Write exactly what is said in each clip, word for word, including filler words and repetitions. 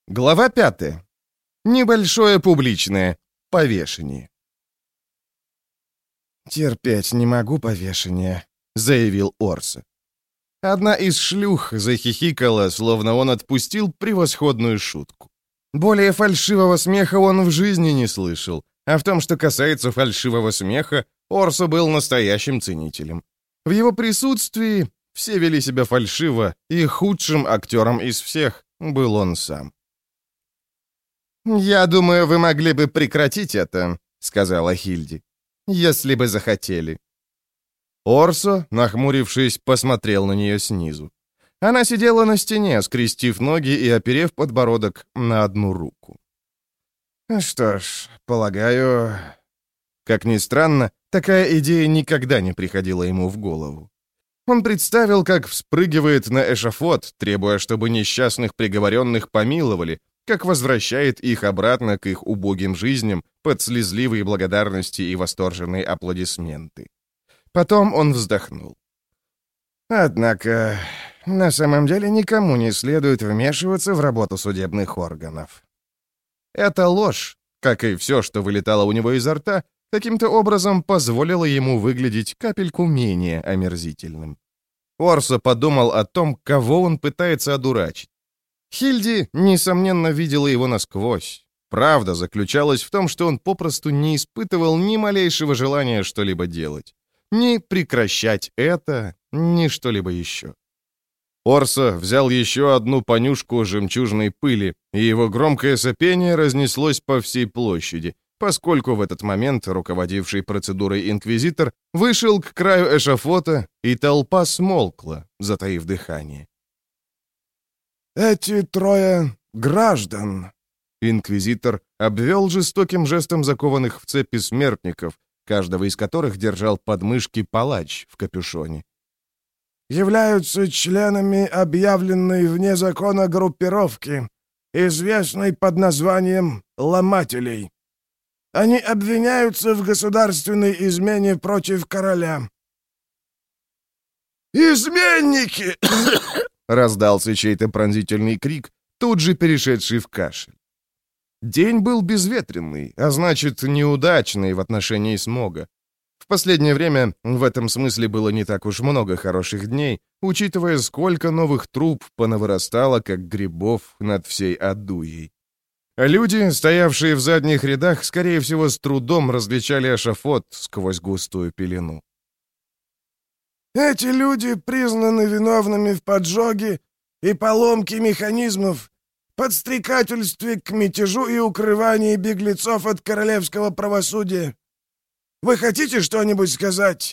Глава пятая. Небольшое публичное повешение. «Терпеть не могу повешение», — заявил Орса. Одна из шлюх захихикала, словно он отпустил превосходную шутку. Более фальшивого смеха он в жизни не слышал, а в том, что касается фальшивого смеха, Орса был настоящим ценителем. В его присутствии все вели себя фальшиво, и худшим актером из всех был он сам. «Я думаю, вы могли бы прекратить это», — сказала Хильди, — «если бы захотели». Орсо, нахмурившись, посмотрел на нее снизу. Она сидела на стене, скрестив ноги и оперев подбородок на одну руку. «Что ж, полагаю...» Как ни странно, такая идея никогда не приходила ему в голову. Он представил, как вспрыгивает на эшафот, требуя, чтобы несчастных приговоренных помиловали, как возвращает их обратно к их убогим жизням под слезливые благодарности и восторженные аплодисменты. Потом он вздохнул. «Однако, на самом деле никому не следует вмешиваться в работу судебных органов». Эта ложь, как и все, что вылетало у него изо рта, каким-то образом позволила ему выглядеть капельку менее омерзительным. Орсо подумал о том, кого он пытается одурачить. Хильди, несомненно, видела его насквозь. Правда заключалась в том, что он попросту не испытывал ни малейшего желания что-либо делать. Ни прекращать это, ни что-либо еще. Орсо взял еще одну понюшку жемчужной пыли, и его громкое сопение разнеслось по всей площади, поскольку в этот момент руководивший процедурой инквизитор вышел к краю эшафота, и толпа смолкла, затаив дыхание. «Эти трое граждан», — инквизитор обвел жестоким жестом закованных в цепи смертников, каждого из которых держал под мышки палач в капюшоне, «являются членами объявленной вне закона группировки, известной под названием «Ломателей». Они обвиняются в государственной измене против короля». «Изменники!» Раздался чей-то пронзительный крик, тут же перешедший в кашель. День был безветренный, а значит, неудачный в отношении смога. В последнее время в этом смысле было не так уж много хороших дней, учитывая, сколько новых труб понавырастало, как грибов над всей Адуей. Люди, стоявшие в задних рядах, скорее всего, с трудом различали эшафот сквозь густую пелену. «Эти люди признаны виновными в поджоге и поломке механизмов, подстрекательстве к мятежу и укрывании беглецов от королевского правосудия. Вы хотите что-нибудь сказать?»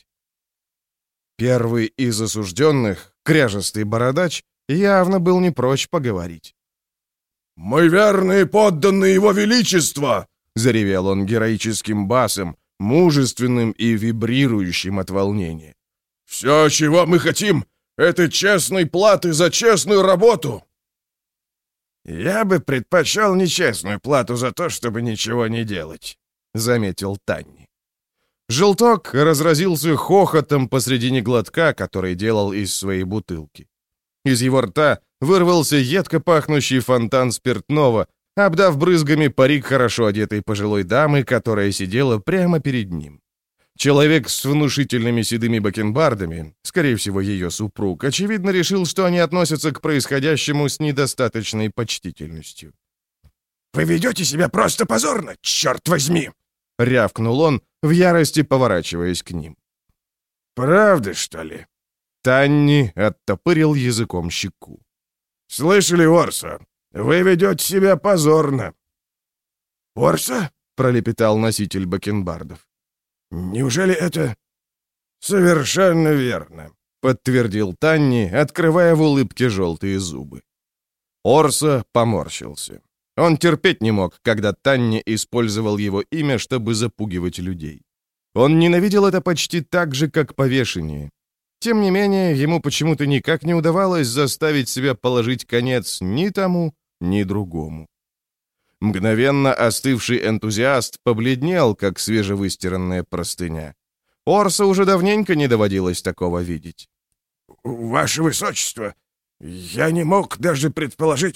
Первый из осужденных, кряжестый бородач, явно был не прочь поговорить. «Мы верные подданные его величества!» — заревел он героическим басом, мужественным и вибрирующим от волнения. «Все, чего мы хотим, это честной платы за честную работу!» «Я бы предпочел нечестную плату за то, чтобы ничего не делать», — заметил Танни. Желток разразился хохотом посредине глотка, который делал из своей бутылки. Из его рта вырвался едко пахнущий фонтан спиртного, обдав брызгами парик хорошо одетой пожилой дамы, которая сидела прямо перед ним. Человек с внушительными седыми бакенбардами, скорее всего, ее супруг, очевидно решил, что они относятся к происходящему с недостаточной почтительностью. «Вы ведете себя просто позорно, черт возьми!» — рявкнул он, в ярости поворачиваясь к ним. «Правда, что ли?» Танни оттопырил языком щеку. «Слышали, Орса? Вы ведете себя позорно». «Орса?» — пролепетал носитель бакенбардов. «Неужели это...» «Совершенно верно», — подтвердил Танни, открывая в улыбке желтые зубы. Орса поморщился. Он терпеть не мог, когда Танни использовал его имя, чтобы запугивать людей. Он ненавидел это почти так же, как повешение. Тем не менее, ему почему-то никак не удавалось заставить себя положить конец ни тому, ни другому. Мгновенно остывший энтузиаст побледнел, как свежевыстиранная простыня. Орса уже давненько не доводилось такого видеть. «Ваше Высочество, я не мог даже предположить...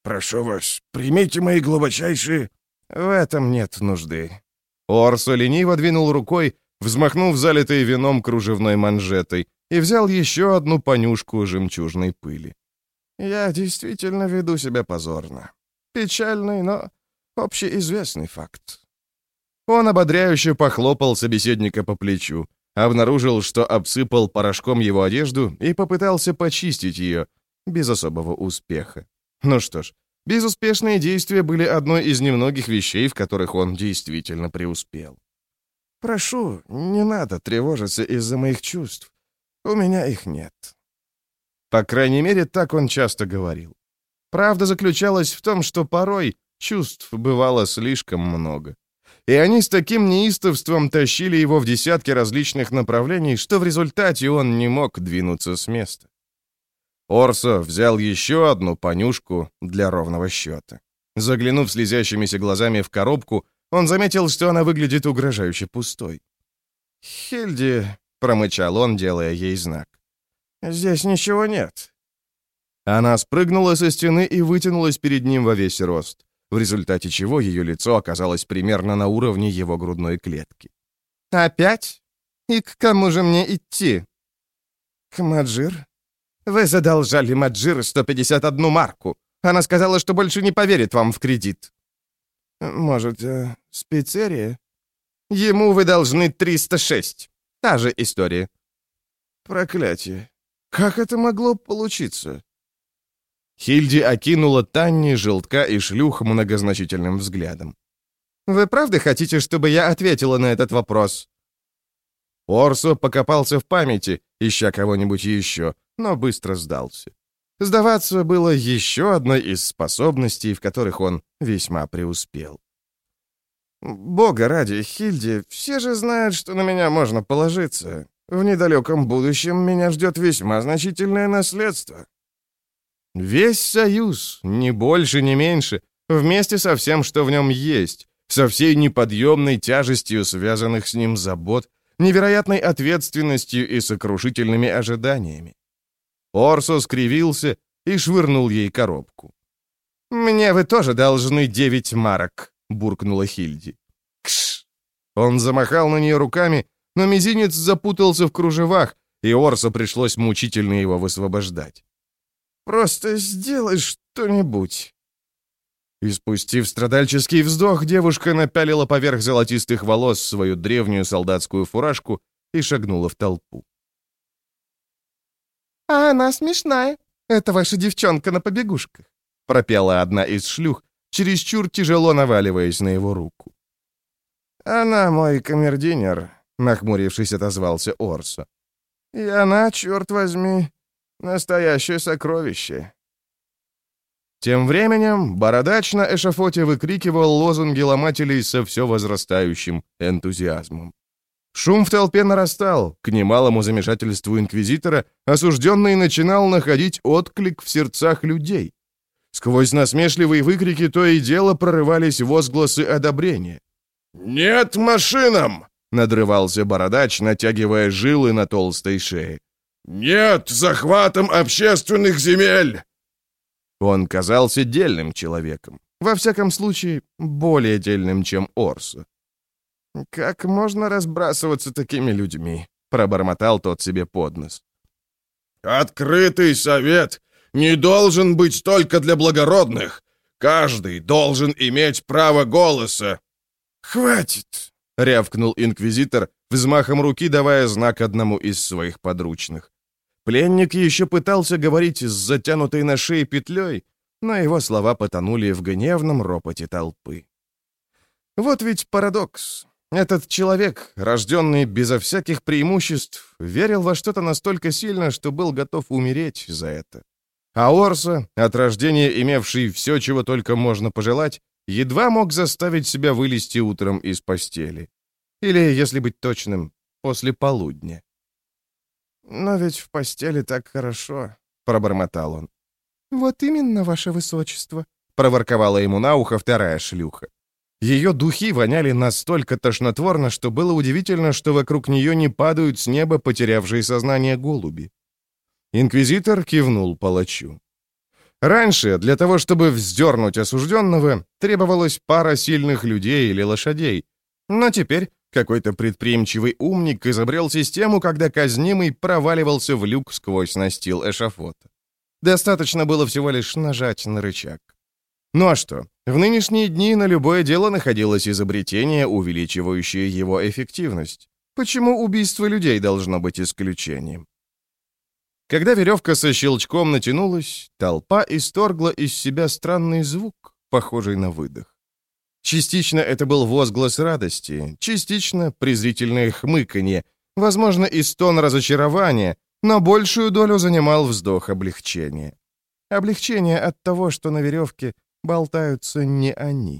Прошу вас, примите мои глубочайшие...» «В этом нет нужды». Орсо лениво двинул рукой, взмахнув залитой вином кружевной манжетой, и взял еще одну понюшку жемчужной пыли. «Я действительно веду себя позорно. Печальный, но общеизвестный факт». Он ободряюще похлопал собеседника по плечу, обнаружил, что обсыпал порошком его одежду и попытался почистить ее, без особого успеха. Ну что ж, безуспешные действия были одной из немногих вещей, в которых он действительно преуспел. «Прошу, не надо тревожиться из-за моих чувств. У меня их нет». По крайней мере, так он часто говорил. Правда заключалась в том, что порой чувств бывало слишком много. И они с таким неистовством тащили его в десятки различных направлений, что в результате он не мог двинуться с места. Орсо взял еще одну понюшку для ровного счета. Заглянув слезящимися глазами в коробку, он заметил, что она выглядит угрожающе пустой. «Хильди», — промычал он, делая ей знак, — «здесь ничего нет». Она спрыгнула со стены и вытянулась перед ним во весь рост, в результате чего ее лицо оказалось примерно на уровне его грудной клетки. «Опять? И к кому же мне идти?» «К Маджир. Вы задолжали Маджир сто пятьдесят одну марку. Она сказала, что больше не поверит вам в кредит». «Может, э, спецерия?» «Ему вы должны триста шесть. Та же история». «Проклятие. Как это могло получиться?» Хильди окинула Танни, желтка и шлюх многозначительным взглядом. «Вы правда хотите, чтобы я ответила на этот вопрос?» Орсо покопался в памяти, ища кого-нибудь еще, но быстро сдался. Сдаваться было еще одной из способностей, в которых он весьма преуспел. «Бога ради, Хильди, все же знают, что на меня можно положиться. В недалеком будущем меня ждет весьма значительное наследство». Весь союз, ни больше, ни меньше, вместе со всем, что в нем есть, со всей неподъемной тяжестью связанных с ним забот, невероятной ответственностью и сокрушительными ожиданиями. Орсо скривился и швырнул ей коробку. «Мне вы тоже должны девять марок», — буркнула Хильди. «Кш!» Он замахал на нее руками, но мизинец запутался в кружевах, и Орсо пришлось мучительно его высвобождать. «Просто сделай что-нибудь». Испустив страдальческий вздох, девушка напялила поверх золотистых волос свою древнюю солдатскую фуражку и шагнула в толпу. «А она смешная. Это ваша девчонка на побегушках», — пропела одна из шлюх, чересчур тяжело наваливаясь на его руку. «Она мой камердинер», — нахмурившись, отозвался Орсо. «И она, черт возьми, настоящее сокровище». Тем временем бородач на эшафоте выкрикивал лозунги ломателей со все возрастающим энтузиазмом. Шум в толпе нарастал, к немалому замешательству инквизитора осужденный начинал находить отклик в сердцах людей. Сквозь насмешливые выкрики то и дело прорывались возгласы одобрения. «Нет машинам!» — надрывался бородач, натягивая жилы на толстой шее. «Нет захватом общественных земель!» Он казался дельным человеком. Во всяком случае, более дельным, чем Орсо. «Как можно разбрасываться такими людьми?» — пробормотал тот себе под нос. «Открытый совет не должен быть только для благородных. Каждый должен иметь право голоса». «Хватит!» — рявкнул инквизитор, взмахом руки давая знак одному из своих подручных. Пленник еще пытался говорить с затянутой на шее петлей, но его слова потонули в гневном ропоте толпы. Вот ведь парадокс. Этот человек, рожденный безо всяких преимуществ, верил во что-то настолько сильно, что был готов умереть за это. А Орсо, от рождения имевший все, чего только можно пожелать, едва мог заставить себя вылезти утром из постели. Или, если быть точным, после полудня. «Но ведь в постели так хорошо», — пробормотал он. «Вот именно, ваше высочество», — проворковала ему на ухо вторая шлюха. Ее духи воняли настолько тошнотворно, что было удивительно, что вокруг нее не падают с неба потерявшие сознание голуби. Инквизитор кивнул палачу. Раньше для того, чтобы вздернуть осужденного, требовалась пара сильных людей или лошадей. Но теперь какой-то предприимчивый умник изобрел систему, когда казнимый проваливался в люк сквозь настил эшафота. Достаточно было всего лишь нажать на рычаг. Ну а что? В нынешние дни на любое дело находилось изобретение, увеличивающее его эффективность. Почему убийство людей должно быть исключением? Когда веревка со щелчком натянулась, толпа исторгла из себя странный звук, похожий на выдох. Частично это был возглас радости, частично презрительное хмыканье, возможно, и стон разочарования, но большую долю занимал вздох облегчения. Облегчение от того, что на веревке болтаются не они.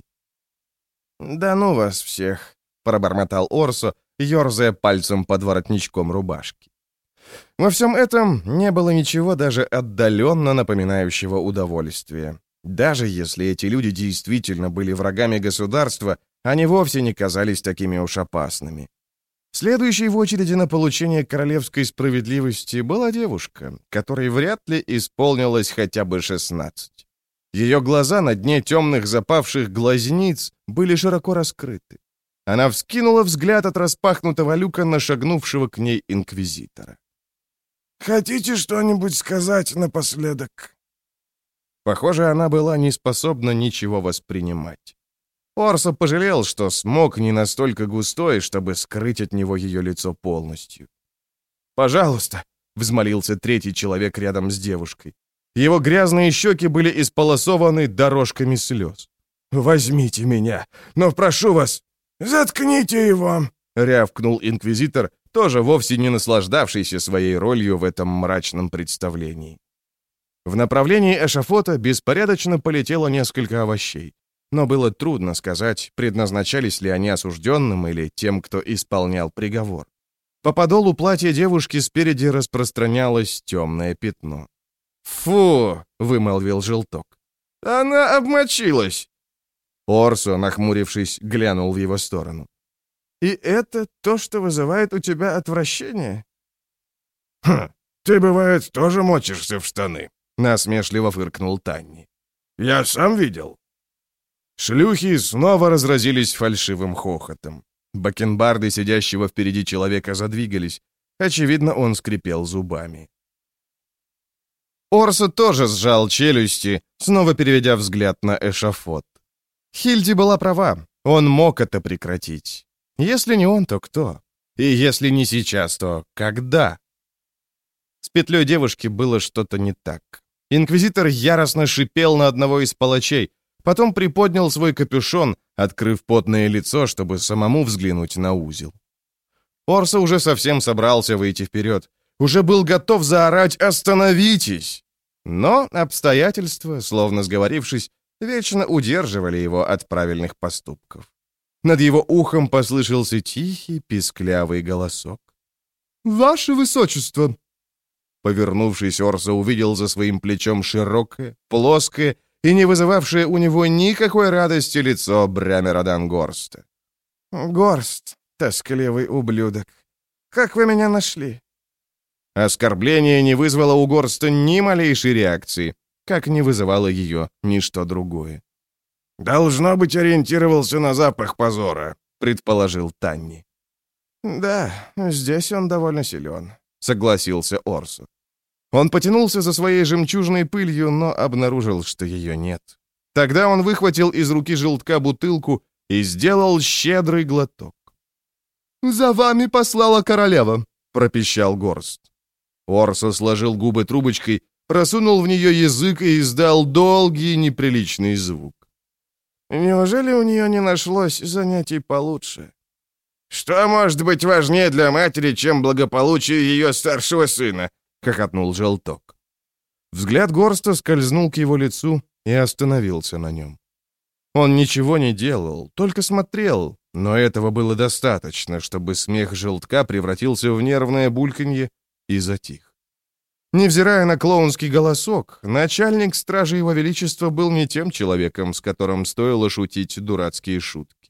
«Да ну вас всех!» — пробормотал Орсо, ерзая пальцем под воротничком рубашки. Во всем этом не было ничего даже отдаленно напоминающего удовольствие. Даже если эти люди действительно были врагами государства, они вовсе не казались такими уж опасными. Следующей в очереди на получение королевской справедливости была девушка, которой вряд ли исполнилось хотя бы шестнадцать. Ее глаза на дне темных запавших глазниц были широко раскрыты. Она вскинула взгляд от распахнутого люка на шагнувшего к ней инквизитора. «Хотите что-нибудь сказать напоследок?» Похоже, она была не способна ничего воспринимать. Орсо пожалел, что смог не настолько густой, чтобы скрыть от него ее лицо полностью. «Пожалуйста», — взмолился третий человек рядом с девушкой. Его грязные щеки были исполосованы дорожками слез. «Возьмите меня, но прошу вас, заткните его!» — рявкнул инквизитор, тоже вовсе не наслаждавшийся своей ролью в этом мрачном представлении. В направлении эшафота беспорядочно полетело несколько овощей, но было трудно сказать, предназначались ли они осужденным или тем, кто исполнял приговор. По подолу платья девушки спереди распространялось темное пятно. «Фу!» — вымолвил желток. «Она обмочилась!» Орсо, нахмурившись, глянул в его сторону. «И это то, что вызывает у тебя отвращение?» «Хм, ты, бывает, тоже мочишься в штаны», — насмешливо фыркнул Танни. «Я сам видел». Шлюхи снова разразились фальшивым хохотом. Бакенбарды сидящего впереди человека задвигались. Очевидно, он скрипел зубами. Орсо тоже сжал челюсти, снова переведя взгляд на эшафот. Хильди была права, он мог это прекратить. Если не он, то кто? И если не сейчас, то когда? С петлей девушки было что-то не так. Инквизитор яростно шипел на одного из палачей, потом приподнял свой капюшон, открыв потное лицо, чтобы самому взглянуть на узел. Орсо уже совсем собрался выйти вперед, уже был готов заорать «Остановитесь!». Но обстоятельства, словно сговорившись, вечно удерживали его от правильных поступков. Над его ухом послышался тихий, писклявый голосок. «Ваше высочество!» Повернувшись, Орсо увидел за своим плечом широкое, плоское и не вызывавшее у него никакой радости лицо Брямера Дангорста. «Горст, тоскливый ублюдок, как вы меня нашли?» Оскорбление не вызвало у Горста ни малейшей реакции, как не вызывало ее ничто другое. «Должно быть, ориентировался на запах позора», — предположил Танни. «Да, здесь он довольно силен», — согласился Орсо. Он потянулся за своей жемчужной пылью, но обнаружил, что ее нет. Тогда он выхватил из руки желтка бутылку и сделал щедрый глоток. «За вами послала королева», — пропищал Горст. Орсо сложил губы трубочкой, просунул в нее язык и издал долгий неприличный звук. «Неужели у нее не нашлось занятий получше?» «Что может быть важнее для матери, чем благополучие ее старшего сына?» — хохотнул желток. Взгляд Горста скользнул к его лицу и остановился на нем. Он ничего не делал, только смотрел, но этого было достаточно, чтобы смех желтка превратился в нервное бульканье и затих. Невзирая на клоунский голосок, начальник стражи Его Величества был не тем человеком, с которым стоило шутить дурацкие шутки.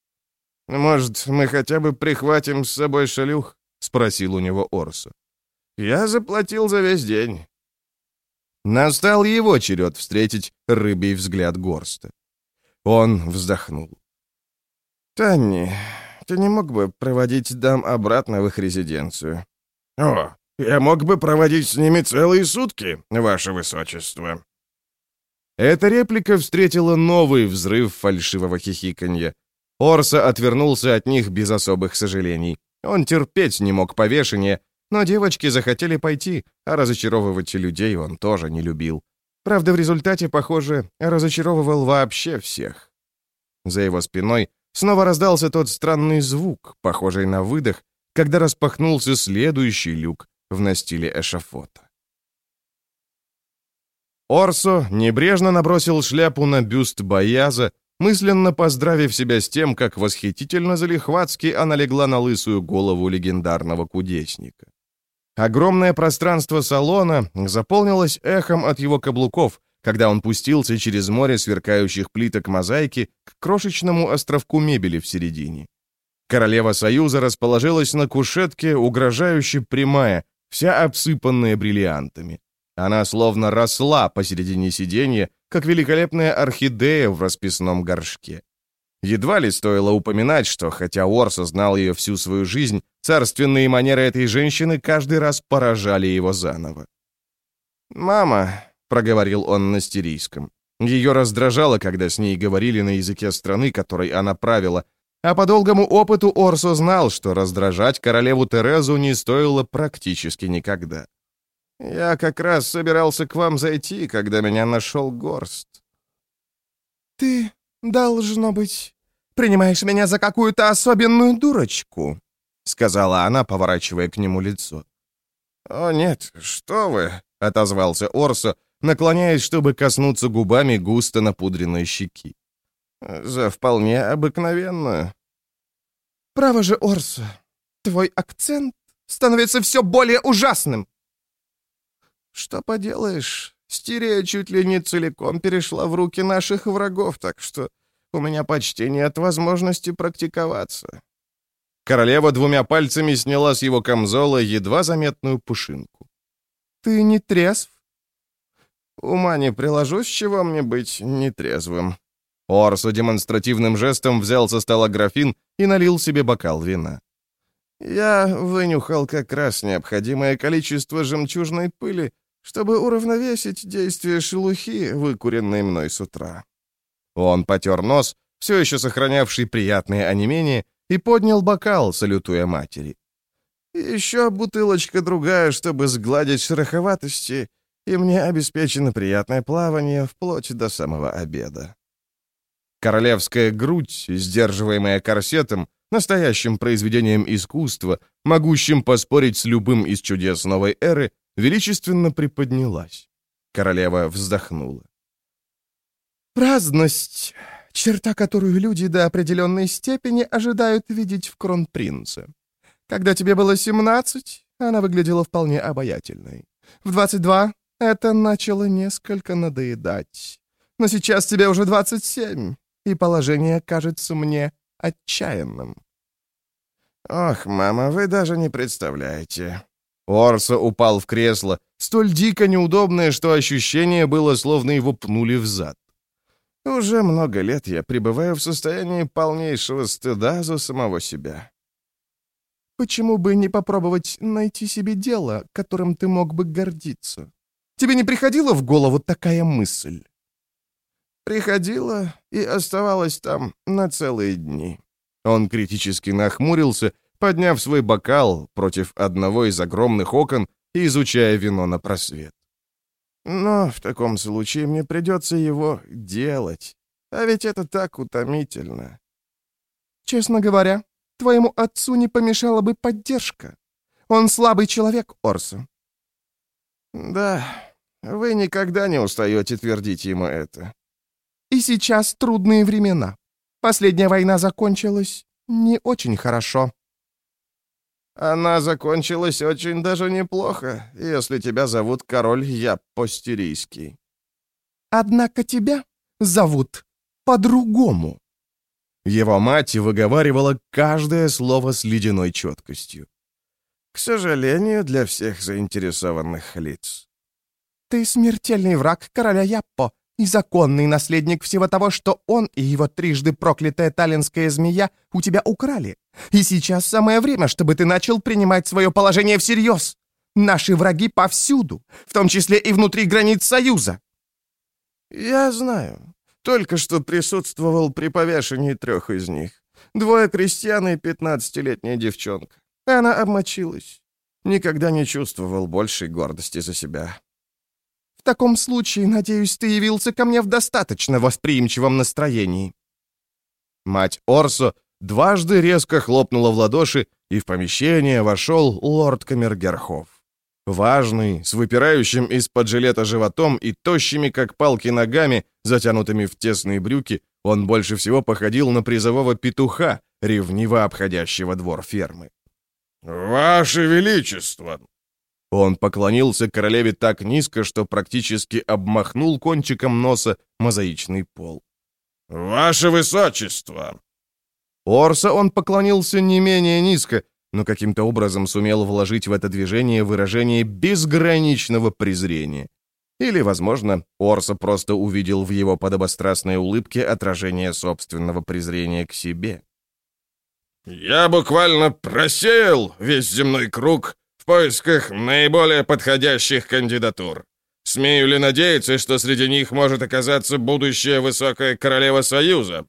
«Может, мы хотя бы прихватим с собой шалюх?» — спросил у него Орсо. «Я заплатил за весь день». Настал его черед встретить рыбий взгляд Горста. Он вздохнул. «Танни, ты не мог бы проводить дам обратно в их резиденцию?» «О, я мог бы проводить с ними целые сутки, ваше высочество». Эта реплика встретила новый взрыв фальшивого хихиканья. Орсо отвернулся от них без особых сожалений. Он терпеть не мог повешения, но девочки захотели пойти, а разочаровывать людей он тоже не любил. Правда, в результате, похоже, разочаровывал вообще всех. За его спиной снова раздался тот странный звук, похожий на выдох, когда распахнулся следующий люк в настиле эшафота. Орсо небрежно набросил шляпу на бюст Бояза, мысленно поздравив себя с тем, как восхитительно залихватски она легла на лысую голову легендарного кудесника. Огромное пространство салона заполнилось эхом от его каблуков, когда он пустился через море сверкающих плиток мозаики к крошечному островку мебели в середине. Королева Союза расположилась на кушетке, угрожающе прямая, вся обсыпанная бриллиантами. Она словно росла посередине сиденья, как великолепная орхидея в расписном горшке. Едва ли стоило упоминать, что, хотя Орсо знал ее всю свою жизнь, царственные манеры этой женщины каждый раз поражали его заново. «Мама», — проговорил он на стирийском. Ее раздражало, когда с ней говорили на языке страны, которой она правила, а по долгому опыту Орсо знал, что раздражать королеву Терезу не стоило практически никогда. «Я как раз собирался к вам зайти, когда меня нашел Горст». «Ты, должно быть, принимаешь меня за какую-то особенную дурочку», — сказала она, поворачивая к нему лицо. «О, нет, что вы», — отозвался Орсо, наклоняясь, чтобы коснуться губами густо напудренной щеки. «За вполне обыкновенную». «Право же, Орсо, твой акцент становится все более ужасным». «Что поделаешь, Стирия чуть ли не целиком перешла в руки наших врагов, так что у меня почти нет возможности практиковаться». Королева двумя пальцами сняла с его камзола едва заметную пушинку. «Ты не трезв?» «Ума не приложу, с чего мне быть нетрезвым». Орсо демонстративным жестом взял со стола графин и налил себе бокал вина. «Я вынюхал как раз необходимое количество жемчужной пыли, чтобы уравновесить действие шелухи, выкуренной мной с утра». Он потер нос, все еще сохранявший приятное онемение, и поднял бокал, салютуя матери. «Еще бутылочка другая, чтобы сгладить шероховатости, и мне обеспечено приятное плавание вплоть до самого обеда». Королевская грудь, сдерживаемая корсетом, настоящим произведением искусства, могущим поспорить с любым из чудес новой эры, величественно приподнялась. Королева вздохнула. «Праздность — черта, которую люди до определенной степени ожидают видеть в кронпринце. Когда тебе было семнадцать, она выглядела вполне обаятельной. В двадцать два это начало несколько надоедать. Но сейчас тебе уже двадцать семь, и положение кажется мне отчаянным». «Ох, мама, вы даже не представляете». Орсо упал в кресло, столь дико неудобное, что ощущение было, словно его пнули в зад. «Уже много лет я пребываю в состоянии полнейшего стыда за самого себя». «Почему бы не попробовать найти себе дело, которым ты мог бы гордиться? Тебе не приходила в голову такая мысль?» «Приходила и оставалась там на целые дни». Он критически нахмурился, подняв свой бокал против одного из огромных окон и изучая вино на просвет. «Но в таком случае мне придется его делать, а ведь это так утомительно». «Честно говоря, твоему отцу не помешала бы поддержка. Он слабый человек, Орсо». «Да, вы никогда не устаете твердить ему это». «И сейчас трудные времена. Последняя война закончилась не очень хорошо». «Она закончилась очень даже неплохо, если тебя зовут король Яппо-Стирийский». «Однако тебя зовут по-другому». Его мать выговаривала каждое слово с ледяной четкостью. «К сожалению, для всех заинтересованных лиц». Ты смертельный враг короля Яппо и законный наследник всего того, что он и его трижды проклятая таллинская змея у тебя украли. И сейчас самое время, чтобы ты начал принимать свое положение всерьез. Наши враги повсюду, в том числе и внутри границ Союза». «Я знаю. Только что присутствовал при повешении трех из них. Двое крестьян и пятнадцатилетняя девчонка. Она обмочилась. Никогда не чувствовал большей гордости за себя». «В таком случае, надеюсь, ты явился ко мне в достаточно восприимчивом настроении». Мать Орсо дважды резко хлопнула в ладоши, и в помещение вошел лорд Камергерхоф. Важный, с выпирающим из-под жилета животом и тощими, как палки, ногами, затянутыми в тесные брюки, он больше всего походил на призового петуха, ревниво обходящего двор фермы. «Ваше Величество!» Он поклонился королеве так низко, что практически обмахнул кончиком носа мозаичный пол. «Ваше Высочество!» Орсо он поклонился не менее низко, но каким-то образом сумел вложить в это движение выражение безграничного презрения. Или, возможно, Орсо просто увидел в его подобострастной улыбке отражение собственного презрения к себе. «Я буквально просеял весь земной круг в поисках наиболее подходящих кандидатур. Смею ли надеяться, что среди них может оказаться будущая высокая королева Союза?»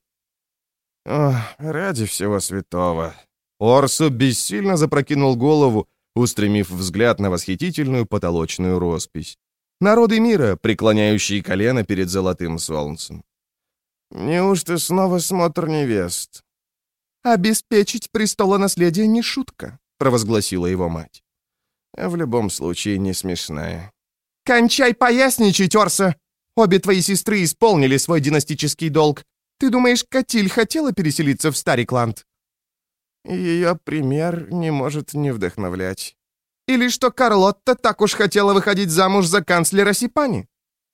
«Ох, ради всего святого!» Орсо бессильно запрокинул голову, устремив взгляд на восхитительную потолочную роспись. Народы мира, преклоняющие колено перед золотым солнцем. «Неужто снова смотр невест?» «Обеспечить престолонаследие не шутка», — провозгласила его мать. «В любом случае не смешная». «Кончай поясничать, Орсо! Обе твои сестры исполнили свой династический долг. Ты думаешь, Катиль хотела переселиться в Старикланд?» «Ее пример не может не вдохновлять». «Или что Карлотта так уж хотела выходить замуж за канцлера Сипани?»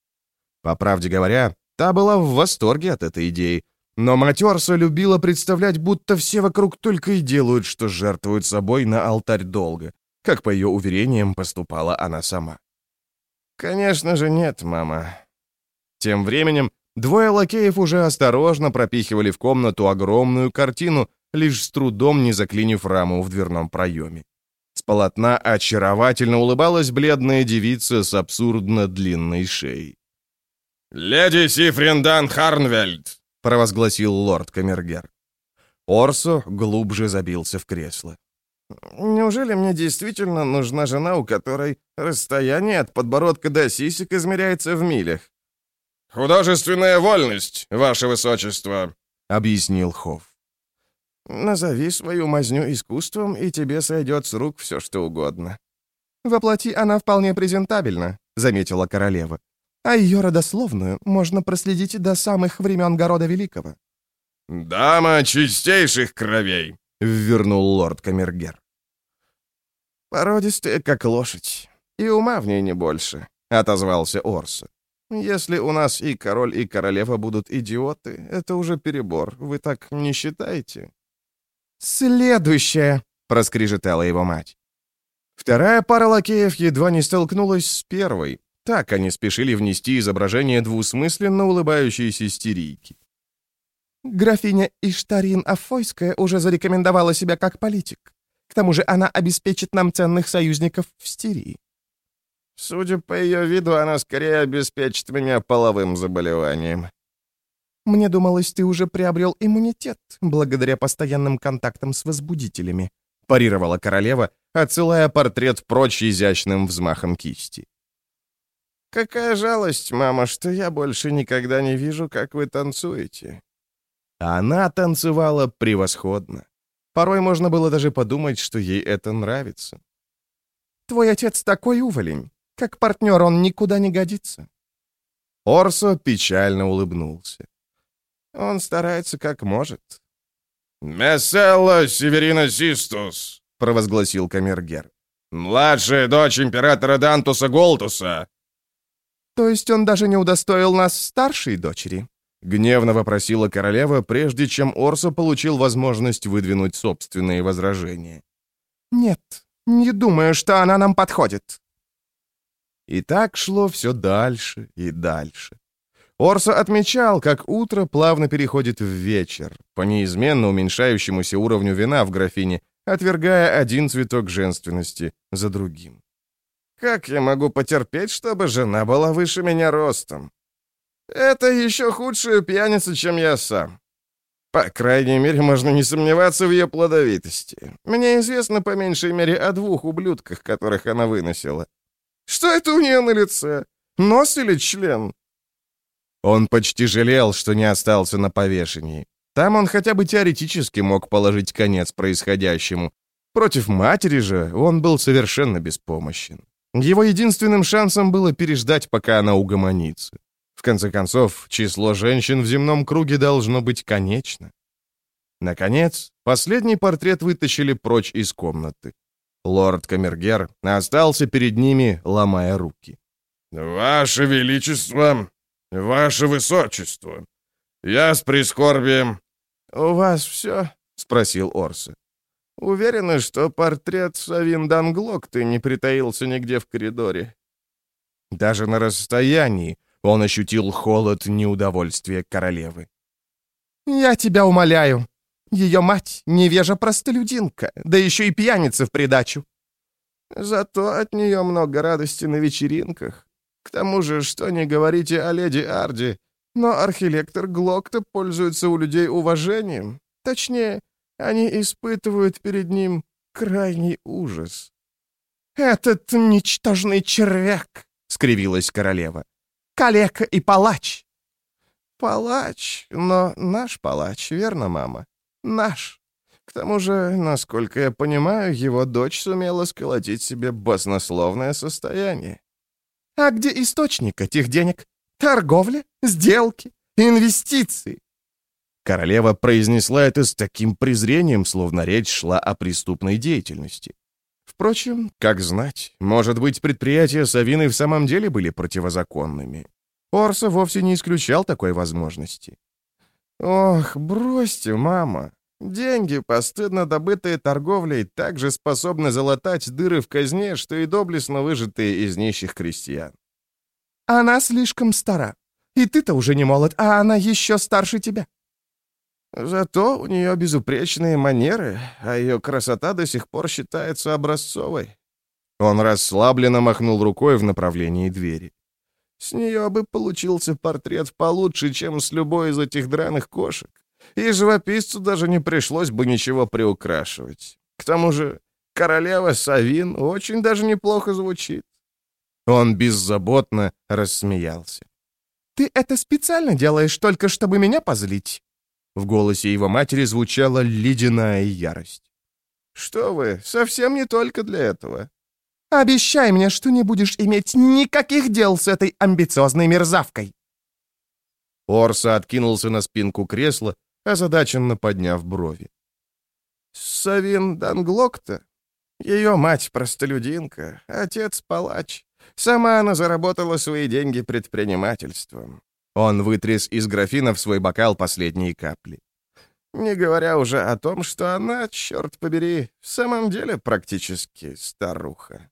По правде говоря, та была в восторге от этой идеи, но мать Орсо любила представлять, будто все вокруг только и делают, что жертвуют собой на алтарь долга, как, по ее уверениям, поступала она сама. «Конечно же нет, мама». Тем временем двое лакеев уже осторожно пропихивали в комнату огромную картину, лишь с трудом не заклинив раму в дверном проеме. С полотна очаровательно улыбалась бледная девица с абсурдно длинной шеей. «Леди Сифриндан Харнвельд!» — провозгласил лорд Камергер. Орсо глубже забился в кресло. «Неужели мне действительно нужна жена, у которой расстояние от подбородка до сисек измеряется в милях?» «Художественная вольность, ваше высочество», — объяснил Хофф. «Назови свою мазню искусством, и тебе сойдет с рук все, что угодно». «Воплоти она вполне презентабельна», — заметила королева. «А ее родословную можно проследить до самых времен Города Великого». «Дама чистейших кровей», — ввернул лорд Камергер. «Породистая, как лошадь, и ума в ней не больше», — отозвался Орсо. «Если у нас и король, и королева будут идиоты, это уже перебор. Вы так не считаете?» «Следующее!» — проскрежетала его мать. Вторая пара лакеев едва не столкнулась с первой. Так они спешили внести изображение двусмысленно улыбающейся истерийки. «Графиня Иштарин Афойская уже зарекомендовала себя как политик. К тому же она обеспечит нам ценных союзников в Стирии». «Судя по ее виду, она скорее обеспечит меня половым заболеванием». «Мне думалось, ты уже приобрел иммунитет благодаря постоянным контактам с возбудителями», парировала королева, отсылая портрет прочь изящным взмахом кисти. «Какая жалость, мама, что я больше никогда не вижу, как вы танцуете». Она танцевала превосходно. Порой можно было даже подумать, что ей это нравится. «Твой отец такой уволень. Как партнер он никуда не годится». Орсо печально улыбнулся. «Он старается как может». «Месселла Северина Систус», — провозгласил Камергер. «Младшая дочь императора Дантуса Голтуса». «То есть он даже не удостоил нас старшей дочери?» — гневно вопросила королева, прежде чем Орсо получил возможность выдвинуть собственные возражения. «Нет, не думаю, что она нам подходит». И так шло все дальше и дальше. Орсо отмечал, как утро плавно переходит в вечер, по неизменно уменьшающемуся уровню вина в графине, отвергая один цветок женственности за другим. «Как я могу потерпеть, чтобы жена была выше меня ростом? Это еще худшая пьяница, чем я сам. По крайней мере, можно не сомневаться в ее плодовитости. Мне известно по меньшей мере о двух ублюдках, которых она выносила. Что это у нее на лице? Нос или член?» Он почти жалел, что не остался на повешении. Там он хотя бы теоретически мог положить конец происходящему. Против матери же он был совершенно беспомощен. Его единственным шансом было переждать, пока она угомонится. В конце концов, число женщин в земном круге должно быть конечно. Наконец, последний портрет вытащили прочь из комнаты. Лорд Камергер остался перед ними, ломая руки. «Ваше Величество, Ваше Высочество, я с прискорбием...» «У вас все?» — спросил Орсо. «Уверены, что портрет Савин Данглокты не притаился нигде в коридоре?» Даже на расстоянии он ощутил холод неудовольствия королевы. «Я тебя умоляю. Ее мать — невежа-простолюдинка, да еще и пьяница в придачу. Зато от нее много радости на вечеринках. К тому же, что не говорите о леди Арди, но архилектор Глокта пользуется у людей уважением. Точнее, они испытывают перед ним крайний ужас». «Этот ничтожный червяк!» — скривилась королева. «Калека и палач!» «Палач, но наш палач, верно, мама? Наш. К тому же, насколько я понимаю, его дочь сумела сколотить себе баснословное состояние. А где источник этих денег? Торговля? Сделки? Инвестиции?» Королева произнесла это с таким презрением, словно речь шла о преступной деятельности. Впрочем, как знать, может быть, предприятия Савины в самом деле были противозаконными. Орсо вовсе не исключал такой возможности. «Ох, бросьте, мама. Деньги, постыдно добытые торговлей, также способны залатать дыры в казне, что и доблестно выжатые из нищих крестьян». «Она слишком стара. И ты-то уже не молод, а она еще старше тебя». «Зато у нее безупречные манеры, а ее красота до сих пор считается образцовой». Он расслабленно махнул рукой в направлении двери. «С нее бы получился портрет получше, чем с любой из этих драных кошек, и живописцу даже не пришлось бы ничего приукрашивать. К тому же королева Савин очень даже неплохо звучит». Он беззаботно рассмеялся. «Ты это специально делаешь только, чтобы меня позлить?» В голосе его матери звучала ледяная ярость. «Что вы, совсем не только для этого. Обещай мне, что не будешь иметь никаких дел с этой амбициозной мерзавкой!» Орсо откинулся на спинку кресла, озадаченно подняв брови. «Савин Данглокта? Ее мать простолюдинка, отец палач. Сама она заработала свои деньги предпринимательством». Он вытряс из графина в свой бокал последние капли. «Не говоря уже о том, что она, черт побери, в самом деле практически старуха».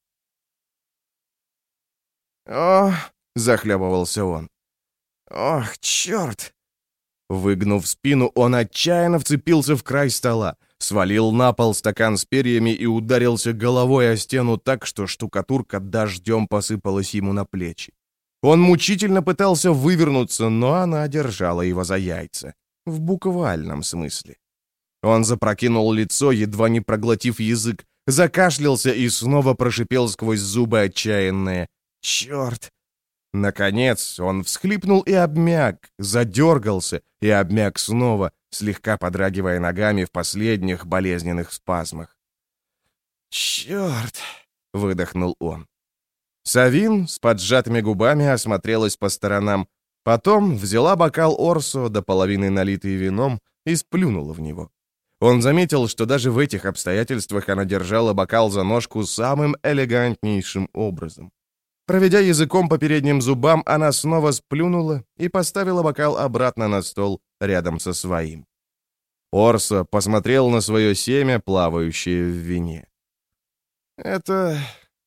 «О!» — захлебывался он. «Ох, черт!» Выгнув спину, он отчаянно вцепился в край стола, свалил на пол стакан с перьями и ударился головой о стену так, что штукатурка дождем посыпалась ему на плечи. Он мучительно пытался вывернуться, но она держала его за яйца. В буквальном смысле. Он запрокинул лицо, едва не проглотив язык, закашлялся и снова прошипел сквозь зубы отчаянное «Черт!». Наконец он всхлипнул и обмяк, задергался и обмяк снова, слегка подрагивая ногами в последних болезненных спазмах. «Черт!» — выдохнул он. Савин с поджатыми губами осмотрелась по сторонам, потом взяла бокал Орсо, до половины налитый вином, и сплюнула в него. Он заметил, что даже в этих обстоятельствах она держала бокал за ножку самым элегантнейшим образом. Проведя языком по передним зубам, она снова сплюнула и поставила бокал обратно на стол рядом со своим. Орсо посмотрел на свое семя, плавающее в вине. «Это...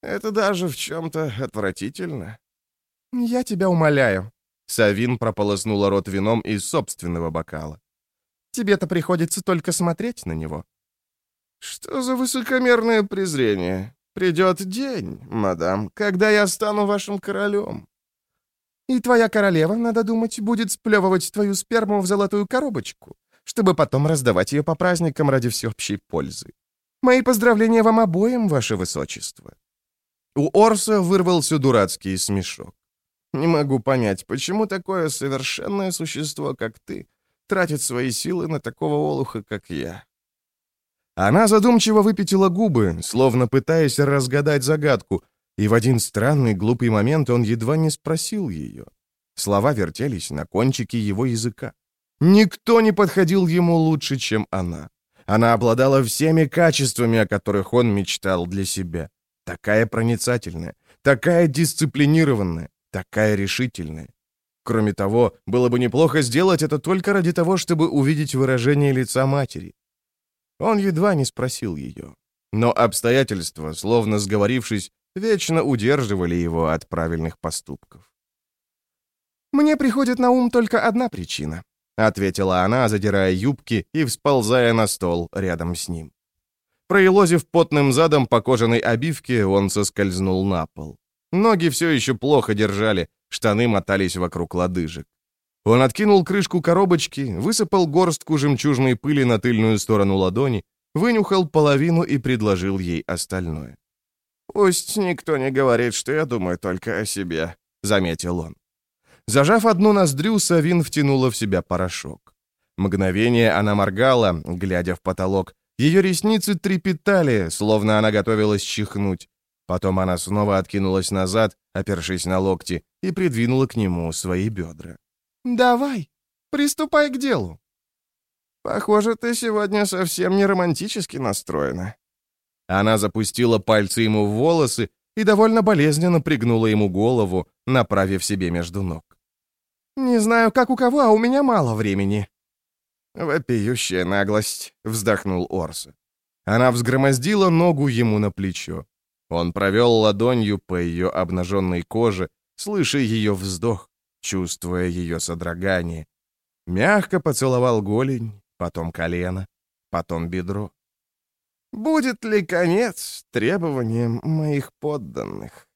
Это даже в чем-то отвратительно». «Я тебя умоляю». Савин прополоснула рот вином из собственного бокала. «Тебе-то приходится только смотреть на него». «Что за высокомерное презрение? Придет день, мадам, когда я стану вашим королем». «И твоя королева, надо думать, будет сплевывать твою сперму в золотую коробочку, чтобы потом раздавать ее по праздникам ради всеобщей пользы. Мои поздравления вам обоим, ваше высочество». У Орса вырвался дурацкий смешок. «Не могу понять, почему такое совершенное существо, как ты, тратит свои силы на такого олуха, как я». Она задумчиво выпятила губы, словно пытаясь разгадать загадку, и в один странный глупый момент он едва не спросил ее. Слова вертелись на кончике его языка. Никто не подходил ему лучше, чем она. Она обладала всеми качествами, о которых он мечтал для себя. Такая проницательная, такая дисциплинированная, такая решительная. Кроме того, было бы неплохо сделать это только ради того, чтобы увидеть выражение лица матери. Он едва не спросил ее. Но обстоятельства, словно сговорившись, вечно удерживали его от правильных поступков. «Мне приходит на ум только одна причина», — ответила она, задирая юбки и всползая на стол рядом с ним. Проелозив потным задом по кожаной обивке, он соскользнул на пол. Ноги все еще плохо держали, штаны мотались вокруг лодыжек. Он откинул крышку коробочки, высыпал горстку жемчужной пыли на тыльную сторону ладони, вынюхал половину и предложил ей остальное. «Пусть никто не говорит, что я думаю только о себе», — заметил он. Зажав одну ноздрю, Савин втянула в себя порошок. Мгновение она моргала, глядя в потолок. Ее ресницы трепетали, словно она готовилась чихнуть. Потом она снова откинулась назад, опершись на локти, и придвинула к нему свои бедра. «Давай, приступай к делу». «Похоже, ты сегодня совсем не романтически настроена». Она запустила пальцы ему в волосы и довольно болезненно пригнула ему голову, направив себе между ног. «Не знаю, как у кого, а у меня мало времени». «Вопиющая наглость», — вздохнул Орса. Она взгромоздила ногу ему на плечо. Он провел ладонью по ее обнаженной коже, слыша ее вздох, чувствуя ее содрогание. Мягко поцеловал голень, потом колено, потом бедро. «Будет ли конец требованиям моих подданных?»